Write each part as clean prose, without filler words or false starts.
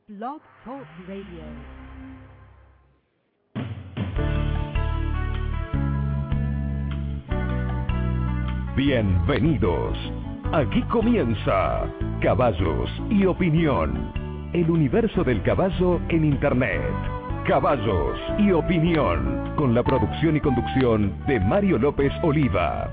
Blog Talk Radio. Bienvenidos. Aquí comienza Caballos y Opinión, el universo del caballo en Internet. Caballos y Opinión, con la producción y conducción de Mario López Oliva.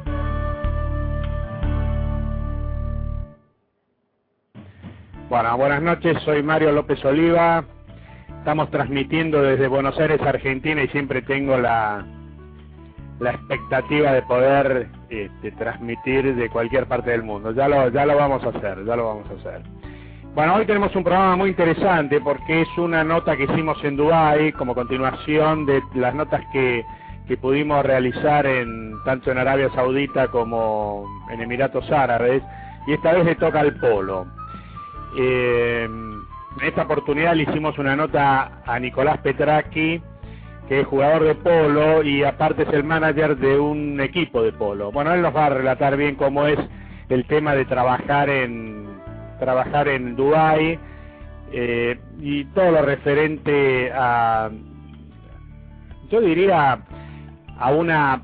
Bueno, buenas noches, soy Mario López Oliva. Estamos transmitiendo desde Buenos Aires, Argentina, y siempre tengo la expectativa de poder transmitir de cualquier parte del mundo. Ya lo vamos a hacer. Bueno, hoy tenemos un programa muy interesante porque es una nota que hicimos en Dubái como continuación de las notas que pudimos realizar tanto en Arabia Saudita como en Emiratos Árabes, y esta vez le toca al polo. En esta oportunidad le hicimos una nota a Nicolás Petracchi, que es jugador de polo y aparte es el manager de un equipo de polo. Bueno, él nos va a relatar bien cómo es el tema de trabajar en Dubái y todo lo referente a, yo diría, a una,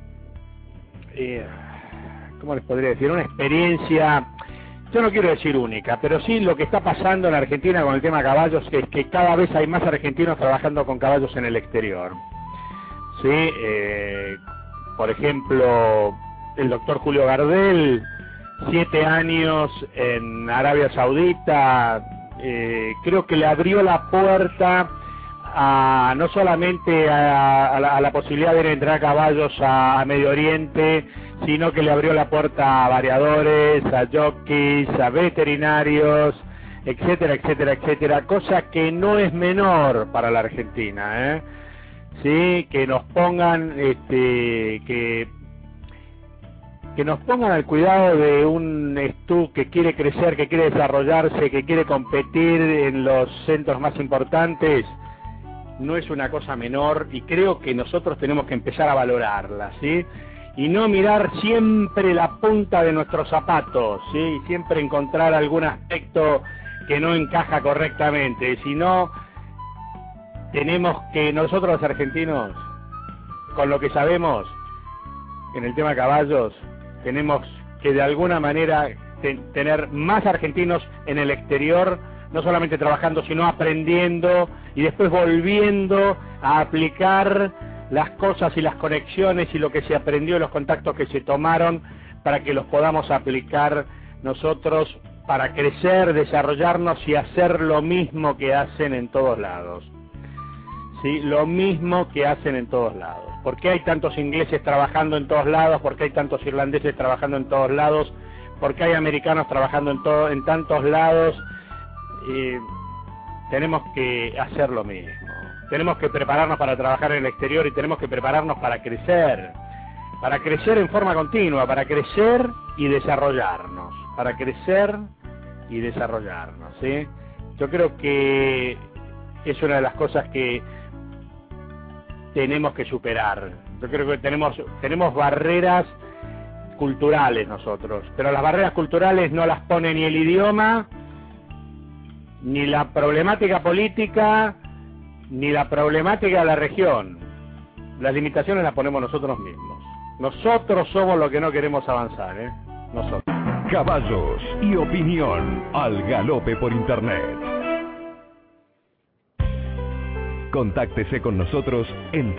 ¿cómo les podría decir? Una experiencia, yo no quiero decir única, pero sí lo que está pasando en Argentina con el tema caballos es que cada vez hay más argentinos trabajando con caballos en el exterior. ¿Sí? Por ejemplo, el doctor Julio Gardel, 7 años en Arabia Saudita, creo que le abrió la puerta a no solamente a la posibilidad de ir a entrenar caballos a Medio Oriente, sino que le abrió la puerta a variadores, a jockeys, a veterinarios, etcétera, etcétera, etcétera, cosa que no es menor para la Argentina, sí, que nos pongan que nos pongan al cuidado de un STU que quiere crecer, que quiere desarrollarse, que quiere competir en los centros más importantes. No es una cosa menor y creo que nosotros tenemos que empezar a valorarla, ¿sí? Y no mirar siempre la punta de nuestros zapatos, ¿sí? Y siempre encontrar algún aspecto que no encaja correctamente, sino tenemos que nosotros los argentinos, con lo que sabemos en el tema caballos, tenemos que de alguna manera tener más argentinos en el exterior, no solamente trabajando, sino aprendiendo y después volviendo a aplicar las cosas y las conexiones y lo que se aprendió, los contactos que se tomaron, para que los podamos aplicar nosotros para crecer, desarrollarnos y hacer lo mismo que hacen en todos lados. ¿Sí? Lo mismo que hacen en todos lados. ¿Por qué hay tantos ingleses trabajando en todos lados? ¿Por qué hay tantos irlandeses trabajando en todos lados? ¿Por qué hay americanos trabajando en tantos lados? Tenemos que hacer lo mismo. Tenemos que prepararnos para trabajar en el exterior y tenemos que prepararnos para crecer en forma continua, para crecer y desarrollarnos, ¿sí? Yo creo que es una de las cosas que tenemos que superar. Yo creo que tenemos barreras culturales nosotros, pero las barreras culturales no las pone ni el idioma, ni la problemática política, ni la problemática de la región. Las limitaciones las ponemos nosotros mismos. Nosotros somos los que no queremos avanzar, nosotros. Caballos y Opinión, al galope por Internet. Contáctese con nosotros en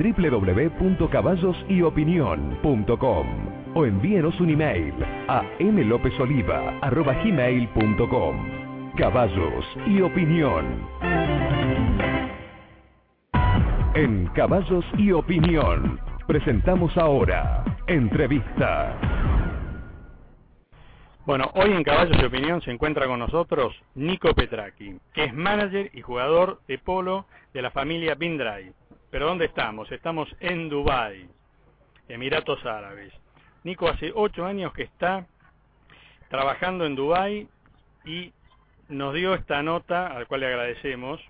www.caballosyopinion.com o envíenos un email a mlopezoliva@gmail.com. Caballos y Opinión. En Caballos y Opinión presentamos ahora Entrevista. Bueno, hoy en Caballos y Opinión se encuentra con nosotros Nico Petracchi, que es manager y jugador de polo de la familia Bindrai. ¿Pero dónde estamos? Estamos en Dubái, Emiratos Árabes. Nico hace 8 años que está trabajando en Dubái y nos dio esta nota, al cual le agradecemos,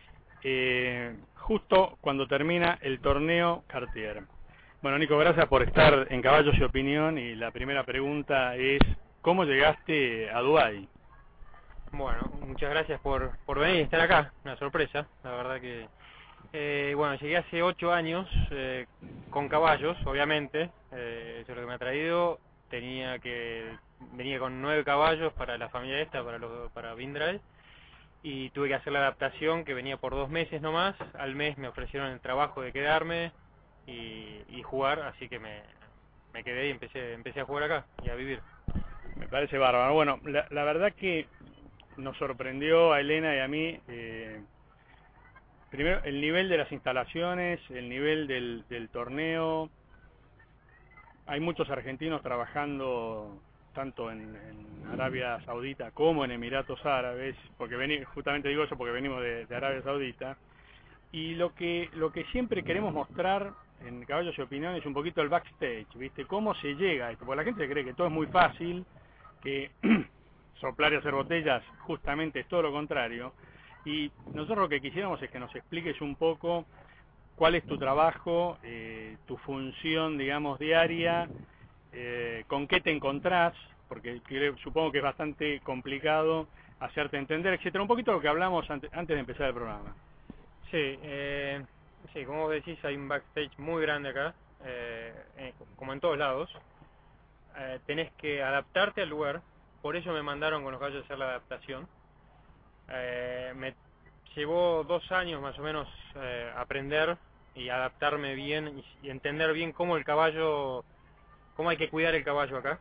justo cuando termina el torneo Cartier. Bueno, Nico, gracias por estar en Caballos y Opinión, y la primera pregunta es, ¿cómo llegaste a Dubái? Bueno, muchas gracias por venir y estar acá, una sorpresa, la verdad que... bueno, llegué hace 8 años con caballos, obviamente, eso es lo que me ha traído. Venía con 9 caballos para la familia esta, para Vindrae, y tuve que hacer la adaptación, que venía por 2 meses nomás. Al mes me ofrecieron el trabajo de quedarme y jugar, así que me quedé y empecé a jugar acá y a vivir. Me parece bárbaro. Bueno, la verdad que nos sorprendió a Elena y a mí, primero el nivel de las instalaciones, el nivel del torneo. Hay muchos argentinos trabajando tanto en Arabia Saudita como en Emiratos Árabes, porque justamente digo eso porque venimos de Arabia Saudita. Y lo que siempre queremos mostrar en Caballos y Opinión es un poquito el backstage, ¿viste? Cómo se llega a esto, porque la gente cree que todo es muy fácil, que soplar y hacer botellas justamente es todo lo contrario. Y nosotros lo que quisiéramos es que nos expliques un poco cuál es tu trabajo, tu función, digamos, diaria, con qué te encontrás, porque supongo que es bastante complicado hacerte entender, etcétera. Un poquito lo que hablamos antes de empezar el programa. Sí, sí, como vos decís, hay un backstage muy grande acá, como en todos lados. Tenés que adaptarte al lugar, por eso me mandaron con los caballos a hacer la adaptación. Me llevó 2 años más o menos aprender y adaptarme bien y entender bien cómo hay que cuidar el caballo acá.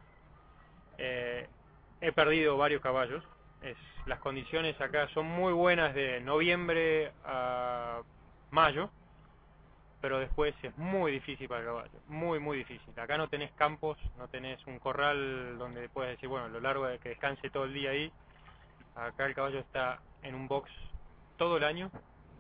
He perdido varios caballos. Las condiciones acá son muy buenas de noviembre a mayo, pero después es muy difícil para el caballo, muy difícil. Acá no tenés campos, no tenés un corral donde puedes decir, bueno, a lo largo de que descanse todo el día ahí. Acá el caballo está en un box todo el año,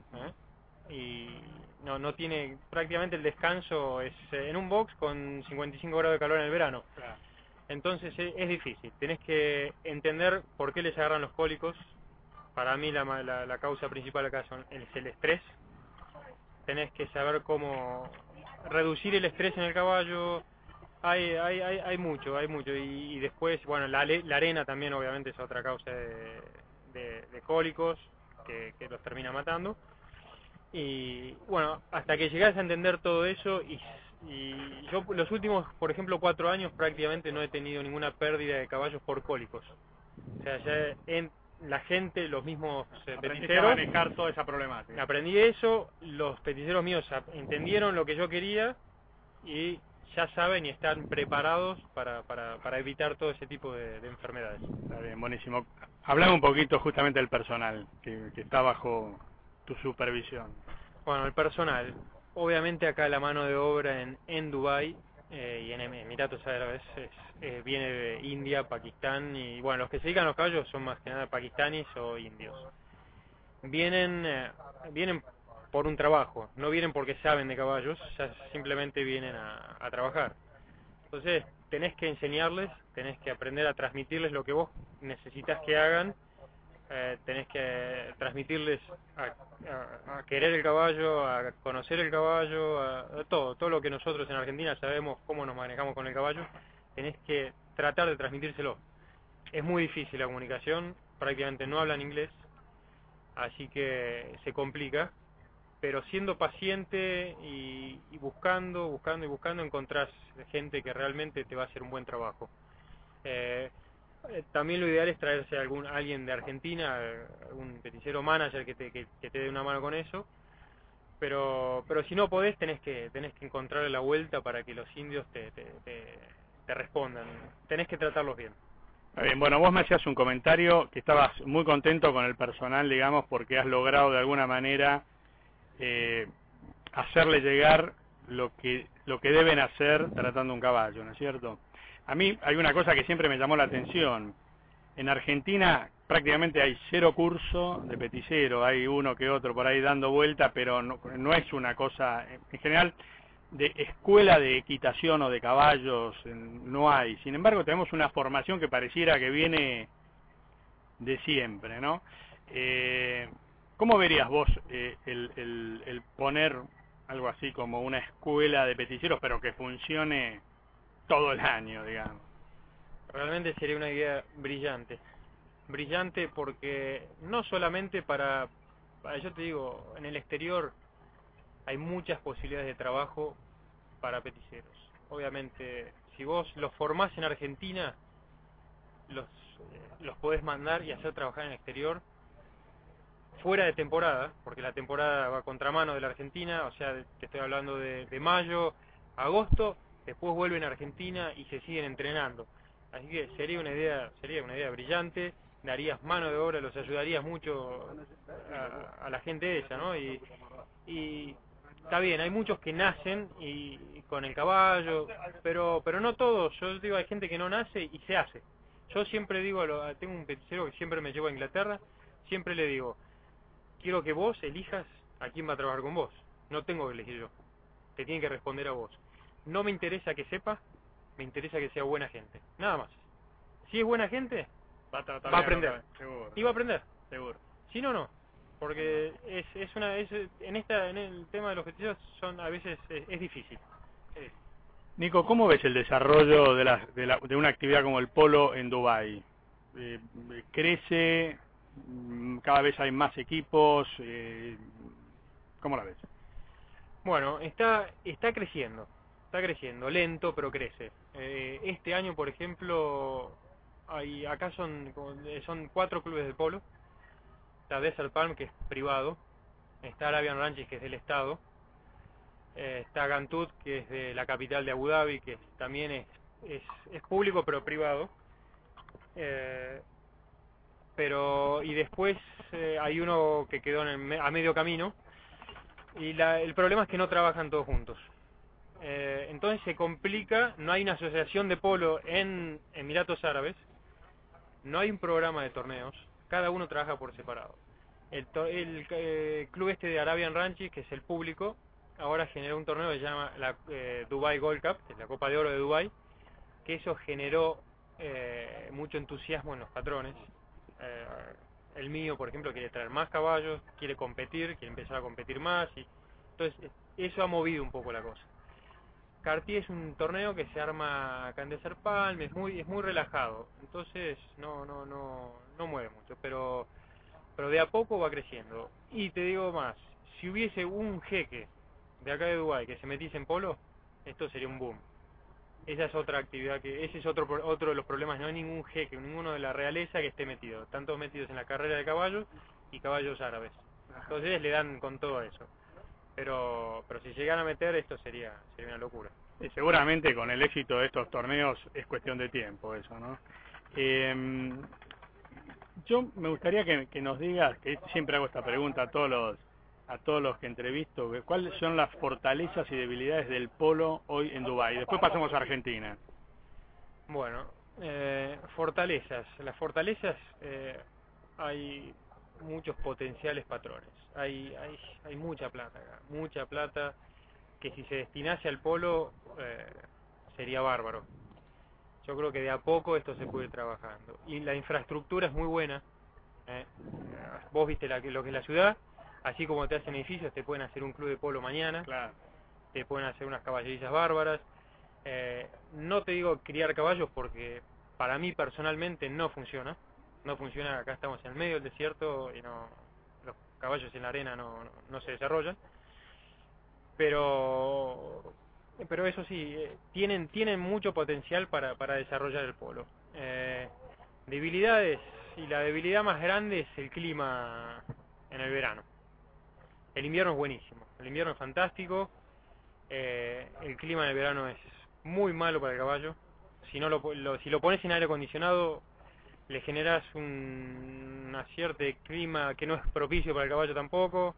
y no tiene, prácticamente el descanso es en un box con 55 grados de calor en el verano. Claro. Entonces es difícil, tenés que entender por qué les agarran los cólicos. Para mí la causa principal acá es el estrés. Tenés que saber cómo reducir el estrés en el caballo. Hay mucho, y después, bueno, la arena también obviamente es otra causa de cólicos que los termina matando. Y bueno, hasta que llegás a entender todo eso, y yo los últimos, por ejemplo, 4 años prácticamente no he tenido ninguna pérdida de caballos por cólicos. O sea, la gente, los mismos Aprendiste a peticeros, manejar toda esa problemática. aprendí eso, los peticeros míos entendieron lo que yo quería y ya saben y están preparados para evitar todo ese tipo de enfermedades. Está bien, buenísimo. Hablame un poquito justamente del personal que está bajo tu supervisión. Bueno, el personal, obviamente acá la mano de obra en Dubái y en Emiratos Árabes viene de India, Pakistán, y bueno, los que se dedican a los caballos son más que nada pakistaníes o indios. Vienen por un trabajo, no vienen porque saben de caballos, ya simplemente vienen a trabajar. Entonces tenés que enseñarles, tenés que aprender a transmitirles lo que vos necesitas que hagan. Tenés que transmitirles a querer el caballo, a conocer el caballo, a todo lo que nosotros en Argentina sabemos cómo nos manejamos con el caballo. Tenés que tratar de transmitírselo. Es muy difícil la comunicación, prácticamente no hablan inglés, así que se complica, pero siendo paciente y buscando encontrás gente que realmente te va a hacer un buen trabajo. También lo ideal es traerse a alguien de Argentina, algún peticero manager que te dé una mano con eso, pero si no podés, tenés que encontrarle la vuelta para que los indios te respondan. Tenés que tratarlos bien. Bien, bueno, vos me hacías un comentario que estabas muy contento con el personal, digamos, porque has logrado de alguna manera hacerle llegar lo que deben hacer tratando un caballo, ¿no es cierto? A mí hay una cosa que siempre me llamó la atención. En Argentina prácticamente hay 0 curso de peticero, hay uno que otro por ahí dando vuelta, pero no es una cosa, en general, de escuela de equitación o de caballos, no hay. Sin embargo, tenemos una formación que pareciera que viene de siempre, ¿no? ¿Cómo verías vos el poner algo así como una escuela de peticeros, pero que funcione todo el año, digamos? Realmente sería una idea brillante. brillante porque no solamente yo te digo, en el exterior hay muchas posibilidades de trabajo para peticeros. Obviamente, si vos los formás en Argentina, los podés mandar y hacer trabajar en el exterior fuera de temporada, porque la temporada va a contramano de la Argentina, o sea, te estoy hablando de mayo, agosto, después vuelven a Argentina y se siguen entrenando. Así que sería una idea brillante, darías mano de obra, los ayudarías mucho a la gente esa, ¿no? Y está bien, hay muchos que nacen y con el caballo, pero no todos. Yo digo, hay gente que no nace y se hace. Yo siempre digo, tengo un peticero que siempre me llevo a Inglaterra, siempre le digo, quiero que vos elijas a quién va a trabajar con vos. No tengo que elegir yo. Te tiene que responder a vos. No me interesa que sepa, me interesa que sea buena gente. Nada más. Si es buena gente, va a aprender. Seguro. Y va a aprender. Seguro. Si no, no. Porque en el tema de los peticeros a veces es difícil. Nico, ¿cómo ves el desarrollo de una actividad como el polo en Dubái? ¿Crece? ¿Cada vez hay más equipos? ¿Cómo la ves? Bueno, está creciendo, lento, pero crece. Este año, por ejemplo, acá son 4 clubes de polo. Está Desert Palm, que es privado, está Arabian Ranches, que es del Estado, está Gantut, que es de la capital de Abu Dhabi, que también es público pero privado, y después hay uno que quedó a medio camino, y el problema es que no trabajan todos juntos. Entonces se complica, no hay una asociación de polo en Emiratos Árabes, no hay un programa de torneos, cada uno trabaja por separado. El club este de Arabian Ranches, que es el público, ahora generó un torneo que se llama la Dubai Gold Cup, que es la Copa de Oro de Dubai, que eso generó mucho entusiasmo en los patrones. El mío, por ejemplo, quiere traer más caballos, quiere competir, quiere empezar a competir más, y entonces eso ha movido un poco la cosa. Cartier es un torneo que se arma acá en Desert Palm, es muy relajado, entonces no mueve mucho, pero de a poco va creciendo. Y te digo más, si hubiese un jeque de acá de Dubái que se metiese en polo, esto sería un boom. Esa es otra actividad ese es otro de los problemas. No hay ningún jeque, ninguno de la realeza que esté metido, están todos metidos en la carrera de caballos y caballos árabes, entonces le dan con todo eso. Pero si llegan a meter, esto sería una locura. Y seguramente con el éxito de estos torneos es cuestión de tiempo eso, ¿no? Yo me gustaría que nos digas, que siempre hago esta pregunta a todos los que entrevisto, ¿cuáles son las fortalezas y debilidades del polo hoy en Dubái? Después pasamos a Argentina. Bueno, fortalezas. Las fortalezas, hay muchos potenciales patrones. Hay mucha plata acá, mucha plata que si se destinase al polo sería bárbaro. Yo creo que de a poco esto se puede ir trabajando. Y la infraestructura es muy buena. Vos viste lo que es la ciudad, así como te hacen edificios, te pueden hacer un club de polo mañana, claro. Te pueden hacer unas caballerizas bárbaras. No te digo criar caballos porque para mí personalmente no funciona. No funciona, acá estamos en el medio del desierto y los caballos en la arena no se desarrollan. Pero eso sí, tienen mucho potencial para desarrollar el polo. Debilidades, y la debilidad más grande es el clima en el verano. El invierno es buenísimo, el invierno es fantástico, el clima en el verano es muy malo para el caballo. Si lo pones en aire acondicionado, le generas una cierta clima que no es propicio para el caballo tampoco.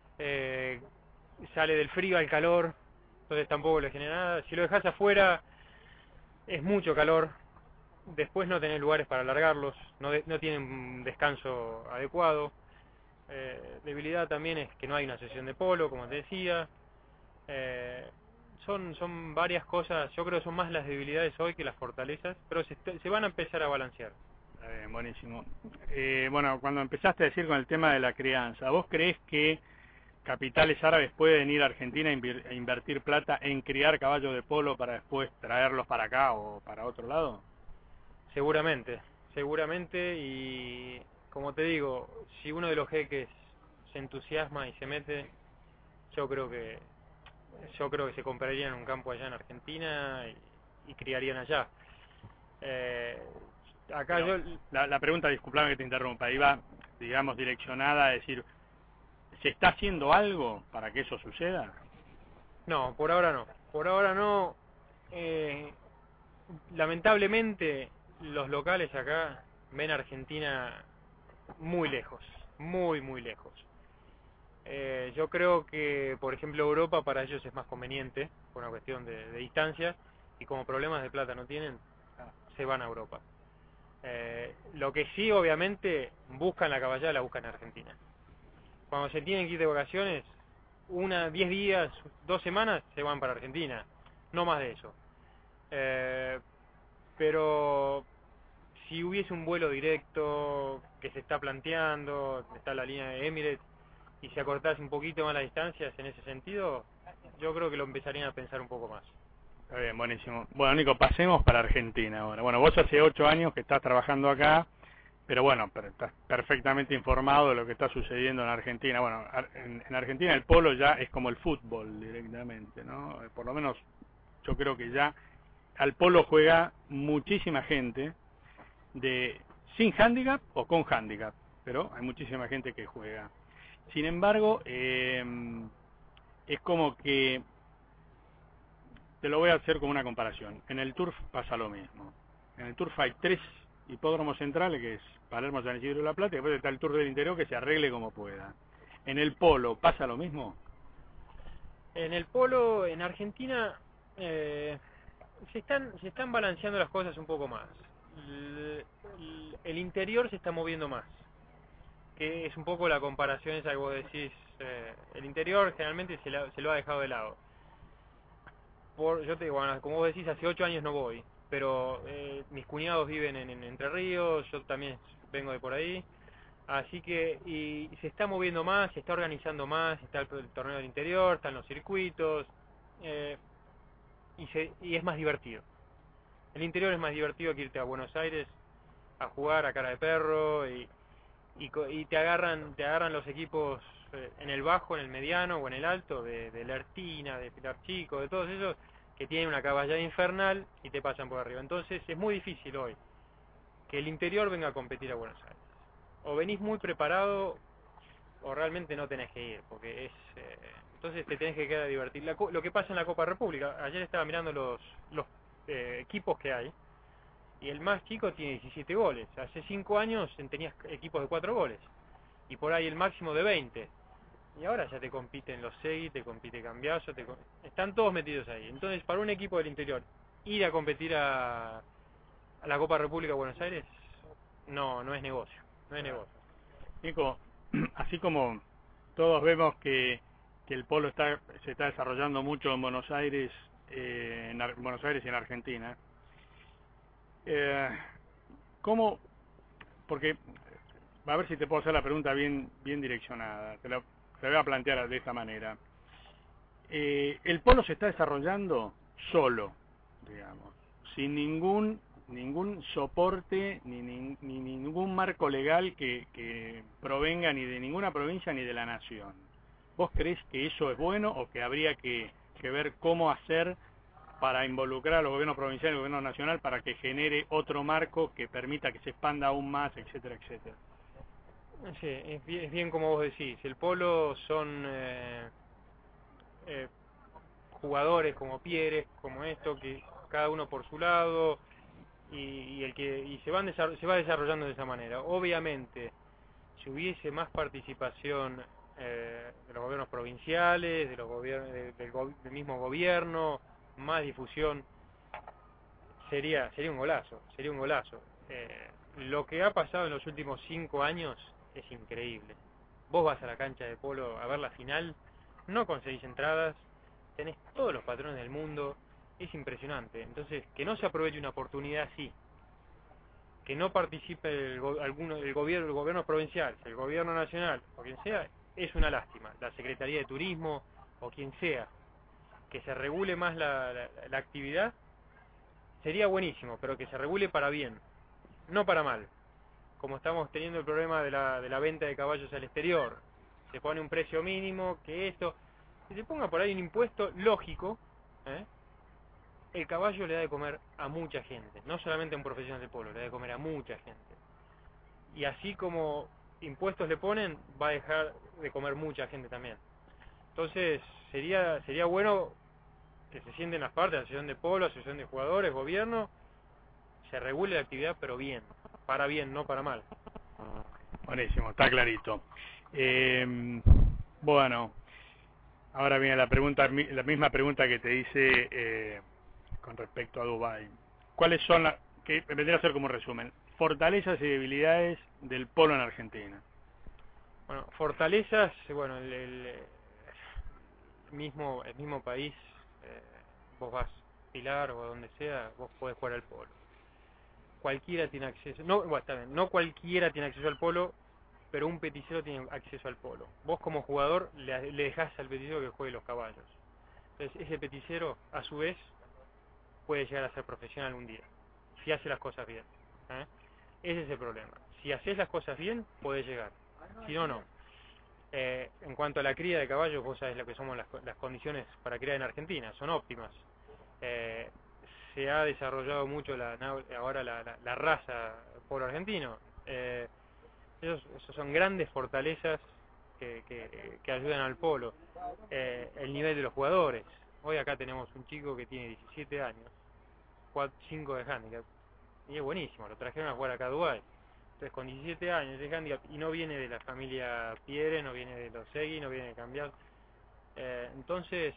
Sale del frío al calor, entonces tampoco le genera nada. Si lo dejas afuera, es mucho calor, después no tenés lugares para alargarlos, no tienen descanso adecuado. Debilidad también es que no hay una sesión de polo, como te decía. Son varias cosas, yo creo que son más las debilidades hoy que las fortalezas, pero se van a empezar a balancear. Buenísimo. Bueno, cuando empezaste a decir con el tema de la crianza, ¿vos creés que capitales árabes pueden ir a Argentina a invertir plata en criar caballos de polo para después traerlos para acá o para otro lado? Seguramente, seguramente, y como te digo, si uno de los jeques se entusiasma y se mete, yo creo que se comprarían un campo allá en Argentina y criarían allá. Eh, acá Pero yo la pregunta, disculpame que te interrumpa, iba, digamos, direccionada a decir, ¿se está haciendo algo para que eso suceda? no, por ahora no. Por ahora no. Eh, lamentablemente los locales acá ven a Argentina muy lejos, muy muy lejos. Yo creo que, por ejemplo, Europa para ellos es más conveniente, por una cuestión de distancia, y como problemas de plata no tienen, se van a Europa. Lo que sí, obviamente, buscan la caballada, la buscan en Argentina. Cuando se tienen que ir de vacaciones, 10 días, 2 semanas, se van para Argentina, no más de eso. Pero si hubiese un vuelo directo que se está planteando, está la línea de Emirates, y se acortase un poquito más las distancias en ese sentido, yo creo que lo empezarían a pensar un poco más. Está bien, buenísimo. Bueno, Nico, pasemos para Argentina ahora. Bueno, vos hace 8 años que estás trabajando acá, pero bueno, estás perfectamente informado de lo que está sucediendo en Argentina. Bueno, en Argentina el polo ya es como el fútbol directamente, ¿no? Por lo menos yo creo que ya al polo juega muchísima gente sin handicap o con handicap, pero hay muchísima gente que juega. Sin embargo, es como que, te lo voy a hacer como una comparación. En el turf pasa lo mismo. En el turf hay 3 hipódromos centrales, que es Palermo, San Isidro y La Plata, y después está el turf del interior que se arregle como pueda. En el polo, ¿pasa lo mismo? En el polo, en Argentina, se están balanceando las cosas un poco más. El interior se está moviendo más, que es un poco la comparación esa que vos decís. El interior generalmente se lo ha dejado de lado. Yo te digo, bueno, como vos decís, hace 8 años no voy, pero mis cuñados viven en Entre Ríos, yo también vengo de por ahí, así que y se está moviendo más, se está organizando más, está el torneo del interior, están los circuitos, eh, y es más divertido. El interior es más divertido que irte a Buenos Aires a jugar a cara de perro, y te agarran los equipos en el bajo, en el mediano o en el alto, de Lertina, de Pilar Chico, de todos esos que tienen una caballada infernal y te pasan por arriba. Entonces es muy difícil hoy que el interior venga a competir a Buenos Aires. O venís muy preparado o realmente no tenés que ir, porque entonces te tenés que quedar a divertir. Lo que pasa en la Copa República, ayer estaba mirando los equipos que hay, y el más chico tiene 17 goles. Hace 5 años tenías equipos de 4 goles, y por ahí el máximo de 20. Y ahora ya te compiten los Segui, te compite Cambiaso, están todos metidos ahí. Entonces, para un equipo del interior, ir a competir a la Copa República de Buenos Aires, no es negocio, no es negocio. Nico, así como todos vemos que el polo se está desarrollando mucho en Buenos Aires, Buenos Aires y en Argentina, ¿cómo? Porque, a ver si te puedo hacer la pregunta bien direccionada, te voy a plantear de esta manera. El polo se está desarrollando solo, digamos, sin ningún soporte ni ningún marco legal que provenga ni de ninguna provincia ni de la nación. ¿Vos creés que eso es bueno o que habría que ver cómo hacer para involucrar a los gobiernos provinciales y al gobierno nacional para que genere otro marco que permita que se expanda aún más, etcétera, etcétera? Sí, es bien como vos decís. El polo son jugadores como Pieres, como esto, que cada uno por su lado, y se va desarrollando de esa manera. Obviamente, si hubiese más participación de los gobiernos provinciales, de los del mismo gobierno, más difusión, sería un golazo, lo que ha pasado en los últimos 5 años es increíble. Vos vas a la cancha de polo a ver la final, no conseguís entradas, tenés todos los patrones del mundo, es impresionante. Entonces, que no se aproveche una oportunidad así, que no participe el gobierno provincial, el gobierno nacional o quien sea, es una lástima. La Secretaría de Turismo o quien sea, que se regule más la actividad, sería buenísimo, pero que se regule para bien. no para mal. Como estamos teniendo el problema de la venta de caballos al exterior, se pone un precio mínimo, que se ponga por ahí un impuesto lógico, ¿eh? El caballo le da de comer a mucha gente, no solamente a un profesional de polo, le da de comer a mucha gente. Y así como impuestos le ponen, va a dejar de comer mucha gente también. Entonces, sería bueno que se sienten las partes, asociación de polo, asociación de jugadores, gobierno, se regule la actividad, pero para bien, no para mal. Buenísimo, está clarito. Bueno, ahora viene la misma pregunta que te hice con respecto a Dubái. ¿Cuáles son que vendría a ser como resumen, fortalezas y debilidades del polo en Argentina? Bueno, fortalezas, bueno, el mismo país, vos vas a Pilar o a donde sea, vos podés jugar al polo. Cualquiera tiene acceso, bueno, está bien, no cualquiera tiene acceso al polo, pero un peticero tiene acceso al polo. Vos como jugador le dejás al peticero que juegue los caballos. Entonces ese peticero, a su vez, puede llegar a ser profesional un día, si hace las cosas bien. Ese es el problema. Si haces las cosas bien, podés llegar. Si no, no. En cuanto a la cría de caballos, vos sabés lo que somos las condiciones para criar en Argentina, son óptimas. Se ha desarrollado mucho ahora la raza polo argentino. Esos son grandes fortalezas que ayudan al polo. El nivel de los jugadores. Hoy acá tenemos un chico que tiene 17 años, 5 de handicap, y es buenísimo, lo trajeron a jugar acá a Dubái. Entonces con 17 años de handicap, y no viene de la familia Pierre, no viene de los Segui, no viene de Cambiar. Entonces,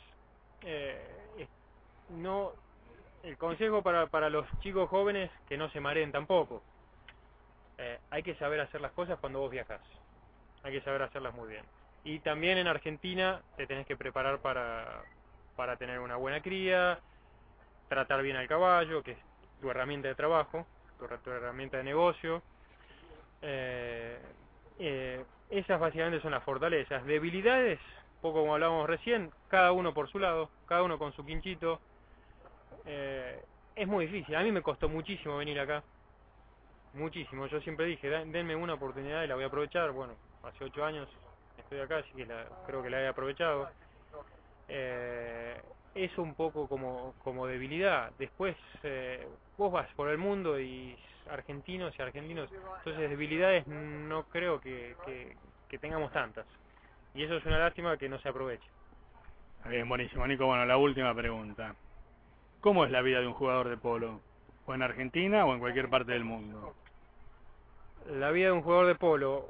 no, el consejo para los chicos jóvenes, que no se mareen tampoco. Hay que saber hacer las cosas cuando vos viajás. Hay que saber hacerlas muy bien. Y también en Argentina te tenés que preparar para tener una buena cría, tratar bien al caballo, que es tu herramienta de trabajo, tu herramienta de negocio. Esas básicamente son las fortalezas. Debilidades, poco como hablábamos recién, cada uno por su lado, cada uno con su quinchito. Es muy difícil, a mí me costó muchísimo venir acá. Muchísimo, yo siempre dije, denme una oportunidad y la voy a aprovechar. Bueno, hace 8 años estoy acá, así que creo que la he aprovechado. Eso un poco como debilidad. Después vos vas por el mundo y argentinos, entonces debilidades no creo que tengamos tantas. Y eso es una lástima que no se aproveche. Bien, buenísimo, Nico. Bueno, la última pregunta. ¿Cómo es la vida de un jugador de polo? ¿O en Argentina o en cualquier parte del mundo? La vida de un jugador de polo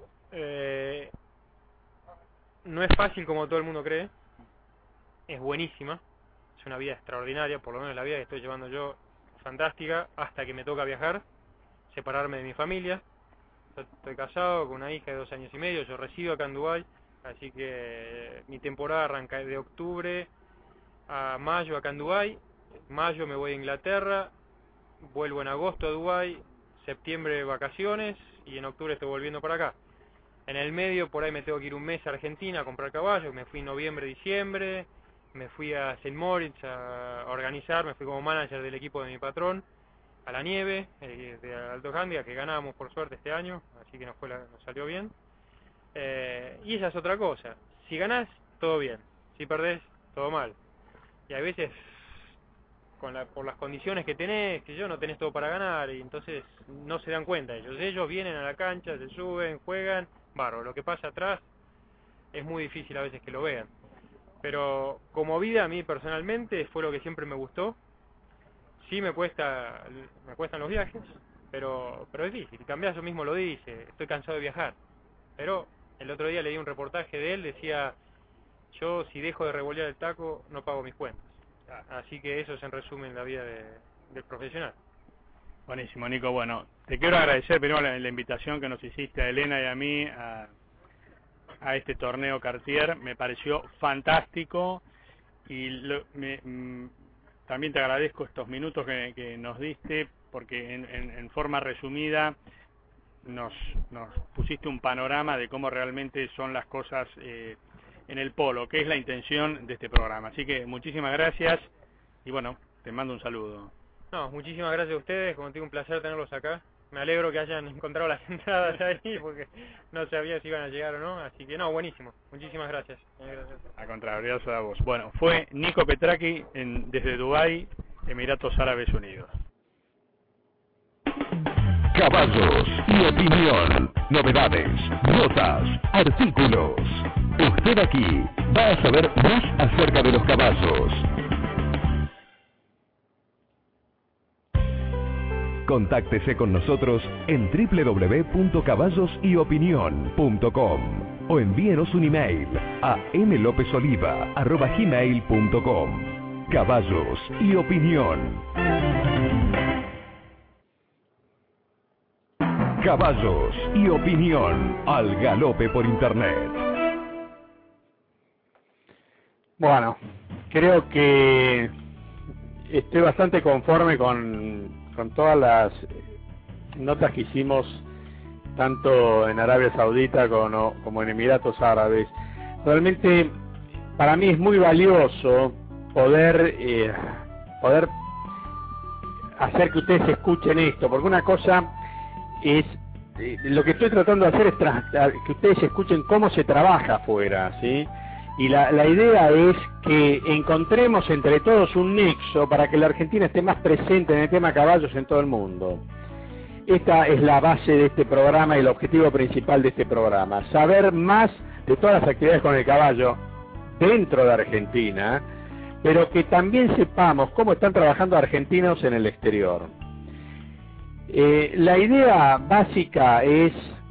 no es fácil como todo el mundo cree. Es buenísima, es una vida extraordinaria, por lo menos la vida que estoy llevando yo, fantástica, hasta que me toca viajar, separarme de mi familia. Yo estoy casado con una hija de 2 años y medio, yo resido acá en Dubái, así que mi temporada arranca de octubre a mayo acá en Dubái. Mayo me voy a Inglaterra, vuelvo en agosto a Dubái, septiembre vacaciones y en octubre estoy volviendo para acá. En el medio por ahí me tengo que ir un mes a Argentina a comprar caballos, me fui en noviembre, diciembre, me fui a St. Moritz a organizar, me fui como manager del equipo de mi patrón, a la nieve, de Alto Handicap, que ganamos por suerte este año, así que nos salió bien. Y esa es otra cosa, si ganás, todo bien, si perdés, todo mal. Y a veces, por las condiciones que tenés, que yo no tenés todo para ganar, y entonces no se dan cuenta ellos vienen a la cancha, se suben, juegan, bárbaro, lo que pasa atrás es muy difícil a veces que lo vean. Pero como vida a mí personalmente fue lo que siempre me gustó. Sí me cuestan los viajes, pero es difícil. Cambiazo mismo lo dice, estoy cansado de viajar. Pero el otro día leí un reportaje de él, decía, yo si dejo de revolear el taco no pago mis cuentas. Así que eso es en resumen la vida del profesional. Buenísimo, Nico. Bueno, te quiero agradecer primero la invitación que nos hiciste a Elena y a mí a este torneo Cartier. Me pareció fantástico y también te agradezco estos minutos que nos diste, porque en forma resumida nos pusiste un panorama de cómo realmente son las cosas en el polo, que es la intención de este programa. Así que muchísimas gracias y bueno, te mando un saludo. No, muchísimas gracias a ustedes, como te digo, un placer tenerlos acá. me alegro que hayan encontrado las entradas ahí, porque no sabía si iban a llegar o no, así que no, buenísimo. Muchísimas gracias. Gracias. Al contrario, gracias a vos. Bueno, fue Nico Petraki desde Dubái, Emiratos Árabes Unidos. Caballos y opinión, novedades, notas, artículos. Usted aquí va a saber más acerca de los caballos. Contáctese con nosotros en www.caballosyopinion.com o envíenos un email a mlopezoliva@gmail.com. Caballos y opinión. Caballos y opinión al galope por internet. Bueno, creo que estoy bastante conforme con todas las notas que hicimos tanto en Arabia Saudita como en Emiratos Árabes. Realmente para mí es muy valioso poder hacer que ustedes escuchen esto, porque una cosa es lo que estoy tratando de hacer es que ustedes escuchen cómo se trabaja afuera, ¿sí? Y la idea es que encontremos entre todos un nexo para que la Argentina esté más presente en el tema caballos en todo el mundo. Esta es la base de este programa y el objetivo principal de este programa. Saber más de todas las actividades con el caballo dentro de Argentina, pero que también sepamos cómo están trabajando argentinos en el exterior. La idea básica es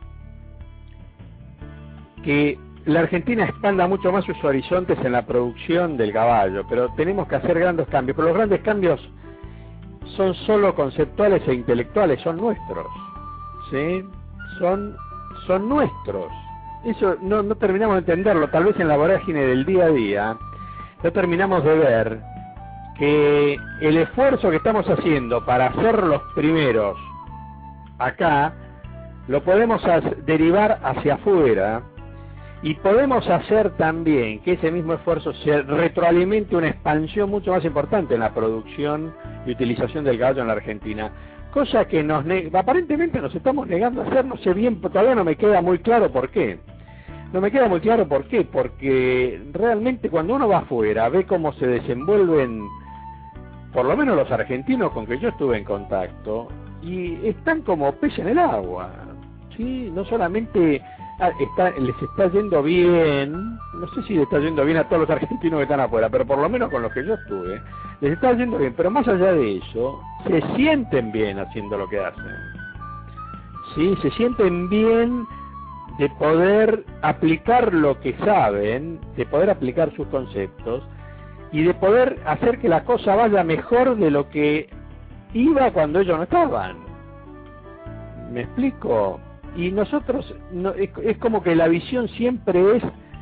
que la Argentina expanda mucho más sus horizontes en la producción del caballo, pero tenemos que hacer grandes cambios. Pero los grandes cambios son solo conceptuales e intelectuales, son nuestros, ¿sí? Son nuestros. Eso no terminamos de entenderlo, tal vez en la vorágine del día a día, no terminamos de ver que el esfuerzo que estamos haciendo para ser los primeros acá, lo podemos derivar hacia afuera. Y podemos hacer también que ese mismo esfuerzo se retroalimente una expansión mucho más importante en la producción y utilización del caballo en la Argentina. Cosa que aparentemente nos estamos negando a hacer, no sé bien, todavía no me queda muy claro por qué. No me queda muy claro por qué, porque realmente cuando uno va afuera, ve cómo se desenvuelven, por lo menos los argentinos con que yo estuve en contacto, y están como pez en el agua, ¿sí? No solamente les está yendo bien, no sé si les está yendo bien a todos los argentinos que están afuera, pero por lo menos con los que yo estuve, les está yendo bien, pero más allá de eso, se sienten bien haciendo lo que hacen, ¿sí? Se sienten bien de poder aplicar lo que saben, de poder aplicar sus conceptos, y de poder hacer que la cosa vaya mejor de lo que iba cuando ellos no estaban. ¿Me explico? Y nosotros, es como que la visión siempre es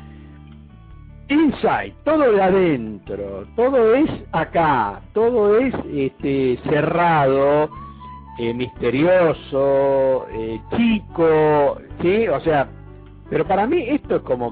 inside, todo de adentro, todo es acá, todo es cerrado, misterioso, chico, ¿sí? O sea, pero para mí esto es como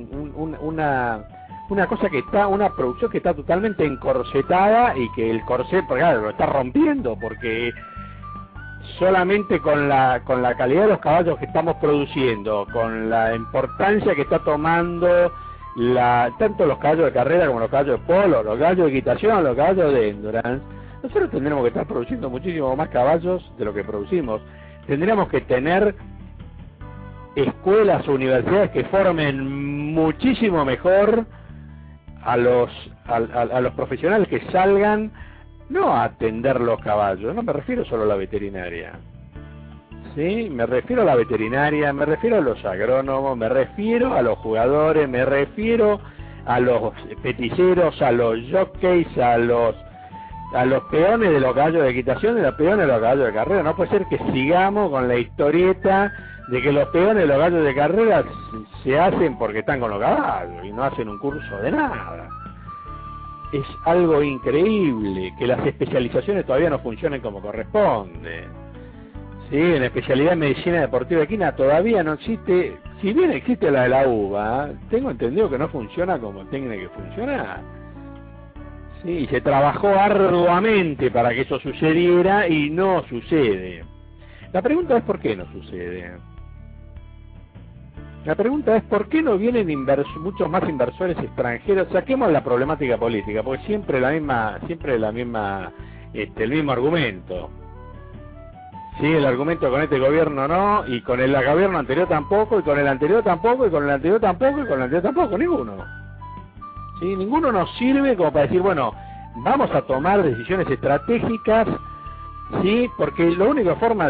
una cosa que está, una producción que está totalmente encorsetada y que el corset, claro, lo está rompiendo porque solamente con la calidad de los caballos que estamos produciendo, con la importancia que está tomando tanto los caballos de carrera como los caballos de polo, los caballos de equitación, los caballos de endurance, nosotros tendremos que estar produciendo muchísimo más caballos de lo que producimos. Tendríamos que tener escuelas o universidades que formen muchísimo mejor a los profesionales que salgan no a atender los caballos, no me refiero solo a la veterinaria, ¿sí? Me refiero a la veterinaria, me refiero a los agrónomos, me refiero a los jugadores, me refiero a los peticeros, a los jockeys, a los peones de los caballos de equitación y a los peones de los caballos de carrera. No puede ser que sigamos con la historieta de que los peones de los caballos de carrera se hacen porque están con los caballos y no hacen un curso de nada. Es algo increíble que las especializaciones todavía no funcionen como corresponde. Sí, en la especialidad de medicina deportiva equina todavía no existe, si bien existe la de la UBA, tengo entendido que no funciona como tiene que funcionar. Sí, y se trabajó arduamente para que eso sucediera y no sucede. La pregunta es ¿por qué no sucede? La pregunta es ¿por qué no vienen muchos más inversores extranjeros? Saquemos la problemática política, porque siempre el mismo argumento. Sí, el argumento con este gobierno no, y con el gobierno anterior tampoco, y con el anterior tampoco, y con el anterior tampoco, y con el anterior tampoco, ninguno. Sí, ninguno nos sirve como para decir, bueno, vamos a tomar decisiones estratégicas, sí, porque la única forma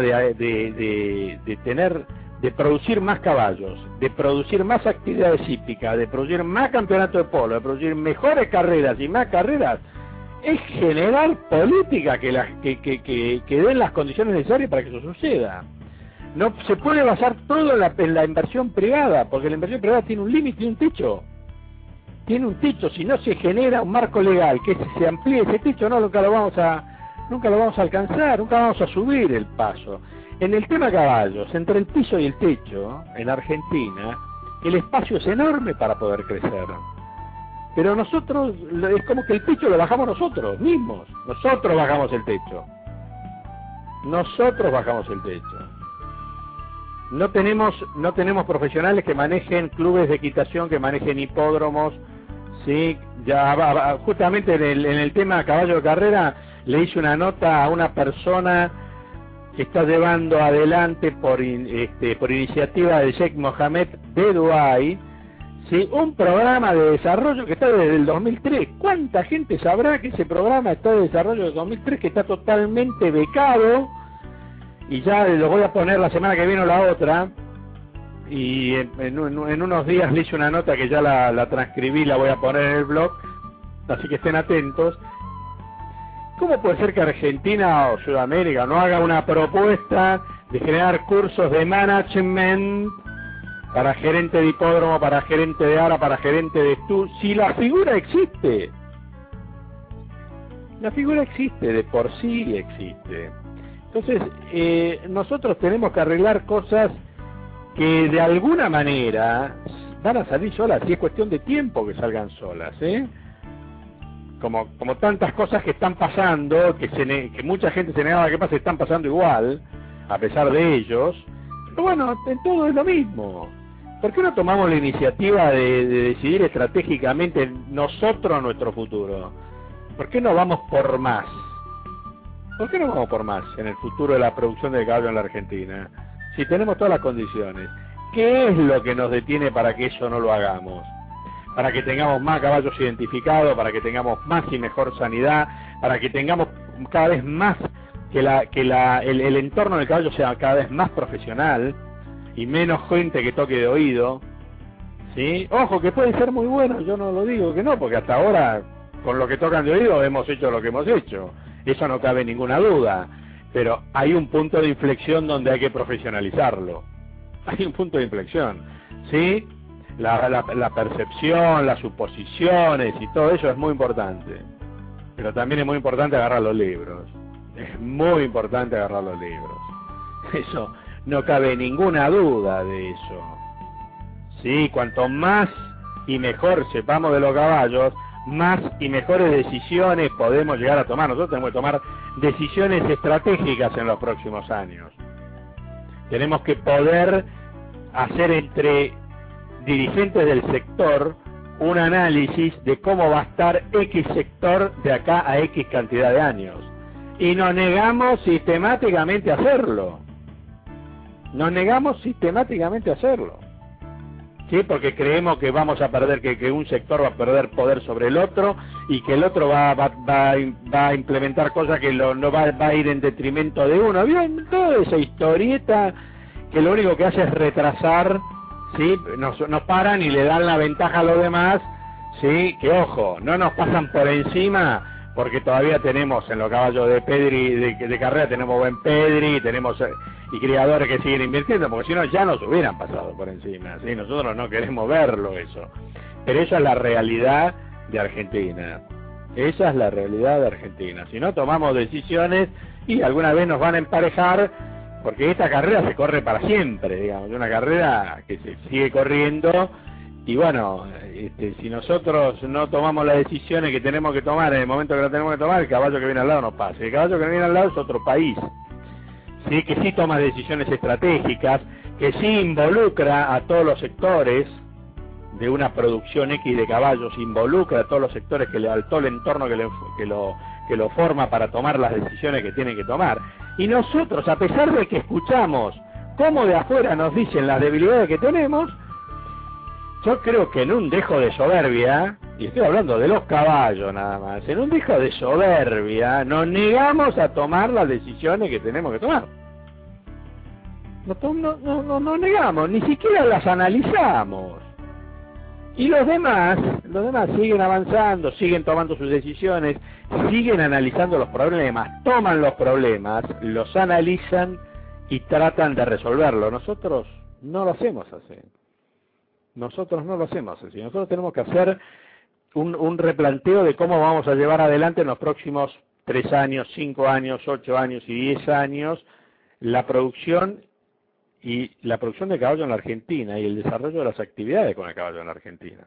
de producir más caballos, de producir más actividades hípicas, de producir más campeonatos de polo, de producir mejores carreras y más carreras, es generar política que den las condiciones necesarias para que eso suceda. No se puede basar todo en la inversión privada, porque la inversión privada tiene un límite y un techo. Tiene un techo, si no se genera un marco legal que se amplíe ese techo, nunca lo vamos a alcanzar, nunca vamos a subir el paso. En el tema caballos, entre el piso y el techo, en Argentina, el espacio es enorme para poder crecer. Pero nosotros, es como que el techo lo bajamos nosotros mismos. Nosotros bajamos el techo. Nosotros bajamos el techo. No tenemos profesionales que manejen clubes de equitación, que manejen hipódromos. Sí, justamente en el tema caballo de carrera le hice una nota a una persona que está llevando adelante por iniciativa de Sheikh Mohammed de Dubái, sí, un programa de desarrollo que está desde el 2003. ¿Cuánta gente sabrá que ese programa está de desarrollo desde el 2003, que está totalmente becado? Y ya lo voy a poner la semana que viene o la otra, y en unos días le hice una nota que ya la transcribí, la voy a poner en el blog, así que estén atentos. ¿Cómo puede ser que Argentina o Sudamérica no haga una propuesta de generar cursos de management para gerente de hipódromo, para gerente de ARA, para gerente de estudio? Si la figura existe. La figura existe, de por sí existe. Entonces, nosotros tenemos que arreglar cosas que de alguna manera van a salir solas, y es cuestión de tiempo que salgan solas, ¿eh? Como tantas cosas que están pasando, que mucha gente se negaba que pase, están pasando igual, a pesar de ellos. Pero bueno, en todo es lo mismo. ¿Por qué no tomamos la iniciativa de decidir estratégicamente nosotros nuestro futuro? ¿Por qué no vamos por más? ¿Por qué no vamos por más en el futuro de la producción de caballo en la Argentina? Si tenemos todas las condiciones, ¿qué es lo que nos detiene para que eso no lo hagamos? Para que tengamos más caballos identificados, para que tengamos más y mejor sanidad, para que tengamos cada vez más, el entorno del caballo sea cada vez más profesional y menos gente que toque de oído, ¿sí? Ojo, que puede ser muy bueno, yo no lo digo que no, porque hasta ahora con lo que tocan de oído hemos hecho lo que hemos hecho, eso no cabe ninguna duda, pero hay un punto de inflexión donde hay que profesionalizarlo, hay un punto de inflexión, ¿sí? La percepción, las suposiciones y todo eso es muy importante, pero también es muy importante agarrar los libros, es muy importante agarrar los libros, eso no cabe ninguna duda de eso, sí, cuanto más y mejor sepamos de los caballos, más y mejores decisiones podemos llegar a tomar. Nosotros tenemos que tomar decisiones estratégicas en los próximos años, tenemos que poder hacer entre dirigentes del sector un análisis de cómo va a estar X sector de acá a X cantidad de años, y nos negamos sistemáticamente a hacerlo, ¿sí? Porque creemos que vamos a perder, que un sector va a perder poder sobre el otro, y que el otro va a implementar cosas que no va a ir en detrimento de uno. Bien, toda esa historieta que lo único que hace es retrasar, ¿sí? Nos paran y le dan la ventaja a los demás, ¿sí? Que ojo, no nos pasan por encima, porque todavía tenemos en los caballos de Pedri, de carrera, tenemos buen Pedri, tenemos y criadores que siguen invirtiendo, porque si no ya nos hubieran pasado por encima, ¿sí? Nosotros no queremos verlo eso, pero esa es la realidad de Argentina, esa es la realidad de Argentina. Si no tomamos decisiones, y alguna vez nos van a emparejar, porque esta carrera se corre para siempre, digamos, una carrera que se sigue corriendo, y bueno, si nosotros no tomamos las decisiones que tenemos que tomar en el momento que las tenemos que tomar, el caballo que viene al lado nos pasa. El caballo que viene al lado es otro país, ¿sí? Que sí toma decisiones estratégicas, que sí involucra a todos los sectores de una producción X de caballos, involucra a todos los sectores, a todo el entorno que lo forma para tomar las decisiones que tiene que tomar. Y nosotros, a pesar de que escuchamos cómo de afuera nos dicen las debilidades que tenemos, yo creo que en un dejo de soberbia, y estoy hablando de los caballos nada más, en un dejo de soberbia nos negamos a tomar las decisiones que tenemos que tomar. No negamos, ni siquiera las analizamos. Y los demás siguen avanzando, siguen tomando sus decisiones, siguen analizando los problemas, toman los problemas, los analizan y tratan de resolverlo. Nosotros no lo hacemos así. Nosotros tenemos que hacer un replanteo de cómo vamos a llevar adelante en los próximos 3 años, 5 años, 8 años y 10 años la producción de caballo en la Argentina y el desarrollo de las actividades con el caballo en la Argentina.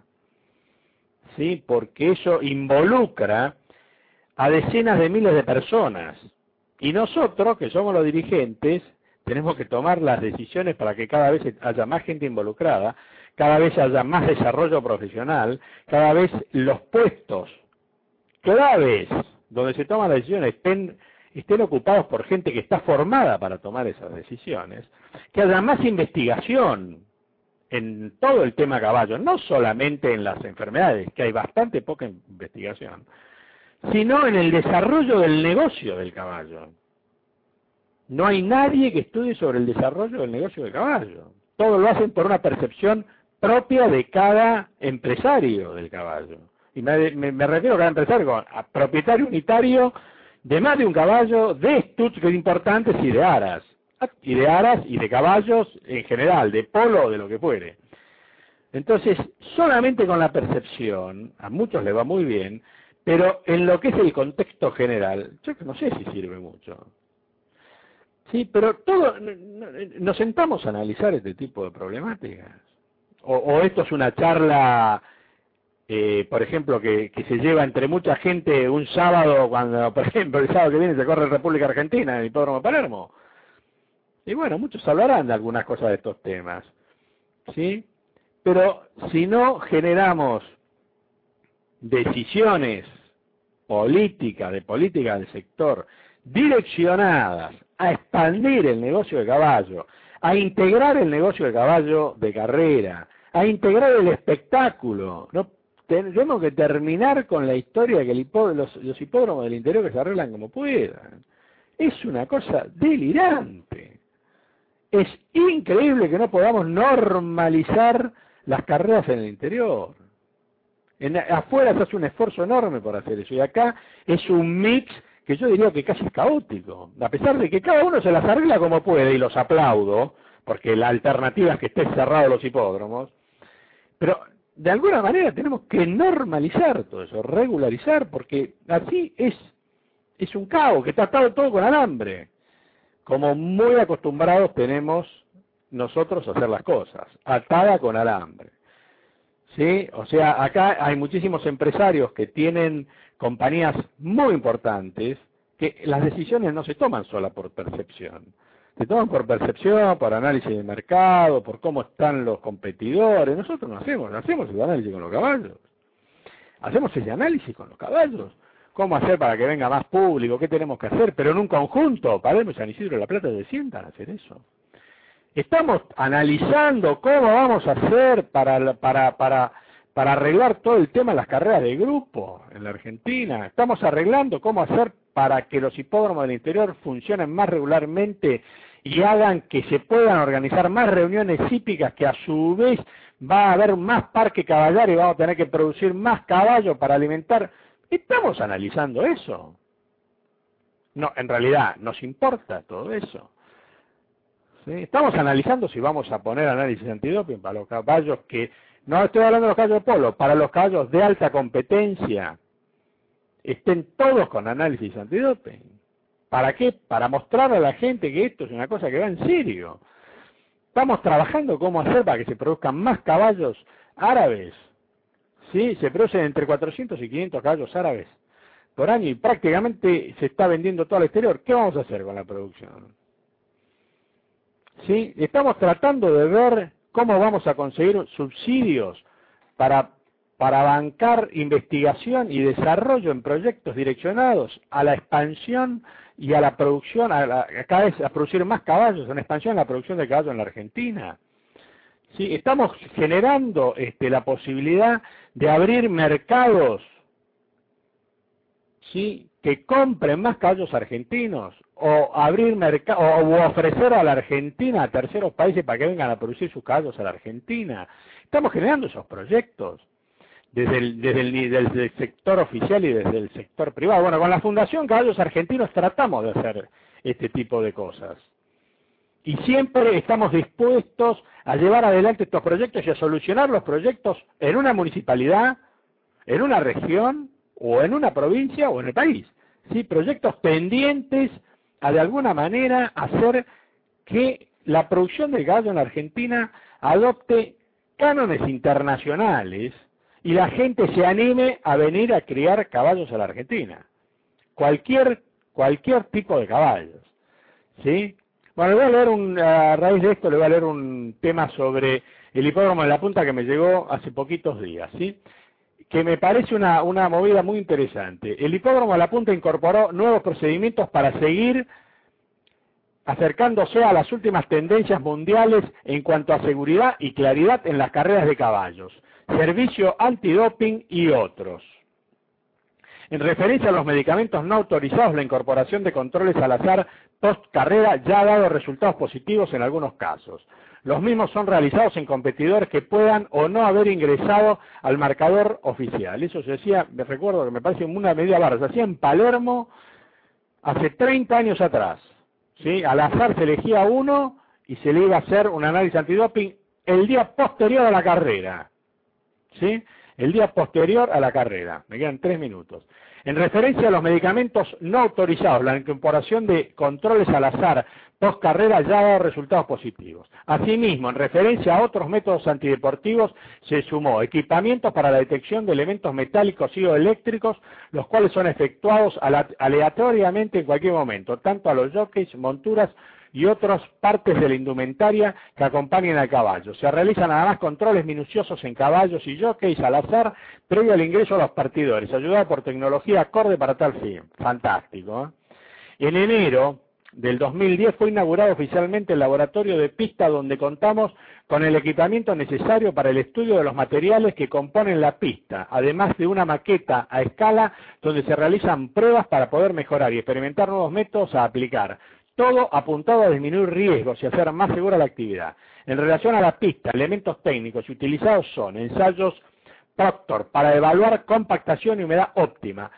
¿Sí? Porque eso involucra a decenas de miles de personas. Y nosotros, que somos los dirigentes, tenemos que tomar las decisiones para que cada vez haya más gente involucrada, cada vez haya más desarrollo profesional, cada vez los puestos claves donde se toman las decisiones estén ocupados por gente que está formada para tomar esas decisiones, que haya más investigación en todo el tema caballo, no solamente en las enfermedades, que hay bastante poca investigación, sino en el desarrollo del negocio del caballo. No hay nadie que estudie sobre el desarrollo del negocio del caballo. Todo lo hacen por una percepción propia de cada empresario del caballo. Y me refiero a cada empresario, a propietario unitario de más de un caballo, de estuches importantes y de aras y de caballos en general, de polo o de lo que fuere. Entonces, solamente con la percepción, a muchos les va muy bien, pero en lo que es el contexto general, yo no sé si sirve mucho. Sí, pero nos sentamos a analizar este tipo de problemáticas. O esto es una charla, por ejemplo, que se lleva entre mucha gente un sábado, cuando, por ejemplo, el sábado que viene se corre en República Argentina, en el Hipódromo de Palermo. Y bueno, muchos hablarán de algunas cosas de estos temas, ¿sí? Pero si no generamos decisiones políticas, de política del sector, direccionadas a expandir el negocio de caballo, a integrar el negocio de caballo de carrera, a integrar el espectáculo, ¿no? Tenemos que terminar con la historia que los hipódromos del interior que se arreglan como puedan. Es una cosa delirante. Es increíble que no podamos normalizar las carreras en el interior. Afuera se hace un esfuerzo enorme por hacer eso, y acá es un mix que yo diría que casi es caótico, a pesar de que cada uno se las arregla como puede, y los aplaudo, porque la alternativa es que estén cerrados los hipódromos, pero de alguna manera tenemos que normalizar todo eso, regularizar, porque así es un caos, que está atado todo con alambre, como muy acostumbrados tenemos nosotros a hacer las cosas, atada con alambre. ¿Sí? O sea, acá hay muchísimos empresarios que tienen compañías muy importantes, que las decisiones no se toman sola por percepción. Se toman por percepción, por análisis de mercado, por cómo están los competidores. Nosotros no hacemos ese análisis con los caballos. Hacemos ese análisis con los caballos. ¿Cómo hacer para que venga más público? ¿Qué tenemos que hacer? Pero en un conjunto. Palermo y San Isidro de la Plata se sientan a hacer eso. Estamos analizando cómo vamos a hacer para arreglar todo el tema de las carreras de grupo en la Argentina. Estamos arreglando cómo hacer para que los hipódromos del interior funcionen más regularmente y hagan que se puedan organizar más reuniones hípicas, que a su vez va a haber más parque caballario y vamos a tener que producir más caballos para alimentar. Estamos analizando eso. No, en realidad nos importa todo eso. ¿Sí? Estamos analizando si vamos a poner análisis antidoping para los caballos que, no estoy hablando de los caballos de polo, para los caballos de alta competencia, estén todos con análisis antidoping. ¿Para qué? Para mostrar a la gente que esto es una cosa que va en serio. Estamos trabajando cómo hacer para que se produzcan más caballos árabes. ¿Sí? Se producen entre 400 y 500 caballos árabes por año y prácticamente se está vendiendo todo al exterior. ¿Qué vamos a hacer con la producción? ¿sí? Estamos tratando de ver cómo vamos a conseguir subsidios para bancar investigación y desarrollo en proyectos direccionados a la expansión y a la producción, cada vez a producir más caballos, una expansión en la producción de caballos en la Argentina. ¿Sí? Estamos generando la posibilidad de abrir mercados, ¿sí?, que compren más caballos argentinos, o abrir mercado, o ofrecer a la Argentina a terceros países para que vengan a producir sus caballos a la Argentina. Estamos generando esos proyectos desde el sector oficial y desde el sector privado. Bueno, con la Fundación Caballos Argentinos tratamos de hacer este tipo de cosas. Y siempre estamos dispuestos a llevar adelante estos proyectos y a solucionar los proyectos en una municipalidad, en una región, o en una provincia, o en el país. ¿Sí? Proyectos pendientes a de alguna manera hacer que la producción de caballo en la Argentina adopte cánones internacionales y la gente se anime a venir a criar caballos a la Argentina. Cualquier tipo de caballos. ¿Sí? Bueno, le voy a leer a raíz de esto le voy a leer un tema sobre el hipódromo de La Punta que me llegó hace poquitos días, ¿sí?, que me parece una movida muy interesante. El hipódromo de La Punta incorporó nuevos procedimientos para seguir acercándose a las últimas tendencias mundiales en cuanto a seguridad y claridad en las carreras de caballos, servicio antidoping y otros. En referencia a los medicamentos no autorizados, la incorporación de controles al azar post carrera ya ha dado resultados positivos en algunos casos. Los mismos son realizados en competidores que puedan o no haber ingresado al marcador oficial. Eso se decía, me recuerdo que me parece una medida barra, se hacía en Palermo hace 30 años atrás. ¿Sí? Al azar se elegía uno y se le iba a hacer un análisis antidoping el día posterior a la carrera. ¿Sí? El día posterior a la carrera. Me quedan 3 minutos. En referencia a los medicamentos no autorizados, la incorporación de controles al azar post carrera ya ha dado resultados positivos. Asimismo, en referencia a otros métodos antideportivos, se sumó equipamientos para la detección de elementos metálicos y o eléctricos, los cuales son efectuados aleatoriamente en cualquier momento, tanto a los jockeys, monturas y otras partes de la indumentaria que acompañen al caballo. Se realizan además controles minuciosos en caballos y jockeys al azar previo al ingreso a los partidores, ayudado por tecnología acorde para tal fin. Fantástico, ¿eh? En enero del 2010 fue inaugurado oficialmente el laboratorio de pista, donde contamos con el equipamiento necesario para el estudio de los materiales que componen la pista, además de una maqueta a escala donde se realizan pruebas para poder mejorar y experimentar nuevos métodos a aplicar. Todo apuntado a disminuir riesgos y hacer más segura la actividad. En relación a la pista, elementos técnicos utilizados son ensayos Proctor para evaluar compactación y humedad óptima,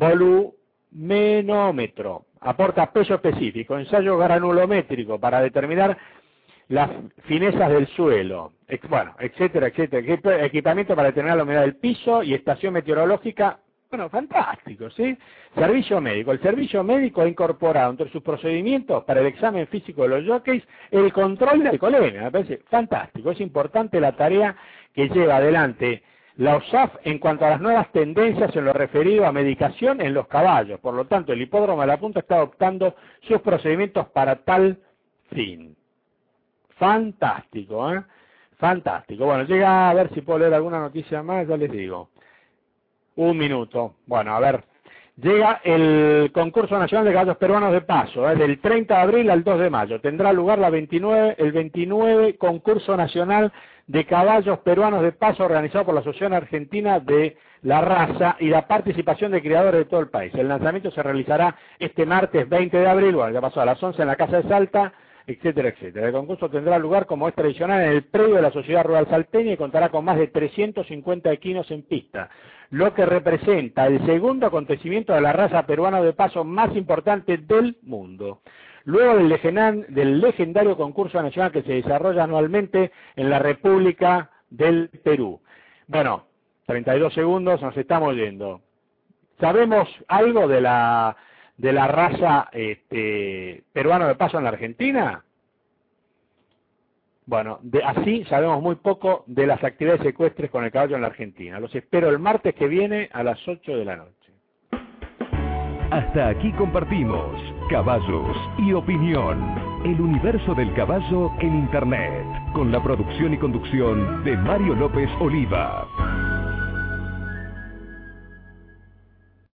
volumenómetro, aporta peso específico, ensayo granulométrico para determinar las finezas del suelo, bueno, etcétera, etcétera, equipamiento para determinar la humedad del piso y estación meteorológica. Bueno, fantástico, ¿sí? Servicio médico. El servicio médico ha incorporado entre sus procedimientos para el examen físico de los jockeys el control de alcoholemia. Me parece fantástico. Es importante la tarea que lleva adelante la OSAF en cuanto a las nuevas tendencias en lo referido a medicación en los caballos. Por lo tanto, el hipódromo de La Punta está adoptando sus procedimientos para tal fin. Fantástico, ¿eh? Fantástico. Bueno, llega a ver si puedo leer alguna noticia más, ya les digo. 1 minuto. Bueno, a ver. Llega el concurso nacional de caballos peruanos de paso, del 30 de abril al 2 de mayo. Tendrá lugar el 29 concurso nacional de caballos peruanos de paso organizado por la Asociación Argentina de la Raza y la participación de criadores de todo el país. El lanzamiento se realizará este martes 20 de abril, bueno, ya pasó a las 11 en la Casa de Salta, etcétera, etcétera. El concurso tendrá lugar, como es tradicional, en el predio de la Sociedad Rural Salteña y contará con más de 350 equinos en pista, lo que representa el segundo acontecimiento de la raza peruana de paso más importante del mundo. Luego del legendario concurso nacional que se desarrolla anualmente en la República del Perú. Bueno, 32 segundos, nos estamos yendo. ¿Sabemos algo de la raza peruana de paso en la Argentina? Bueno, así sabemos muy poco de las actividades ecuestres con el caballo en la Argentina. Los espero el martes que viene a las 8 de la noche. Hasta aquí compartimos Caballos y Opinión. El universo del caballo en Internet, con la producción y conducción de Mario López Oliva.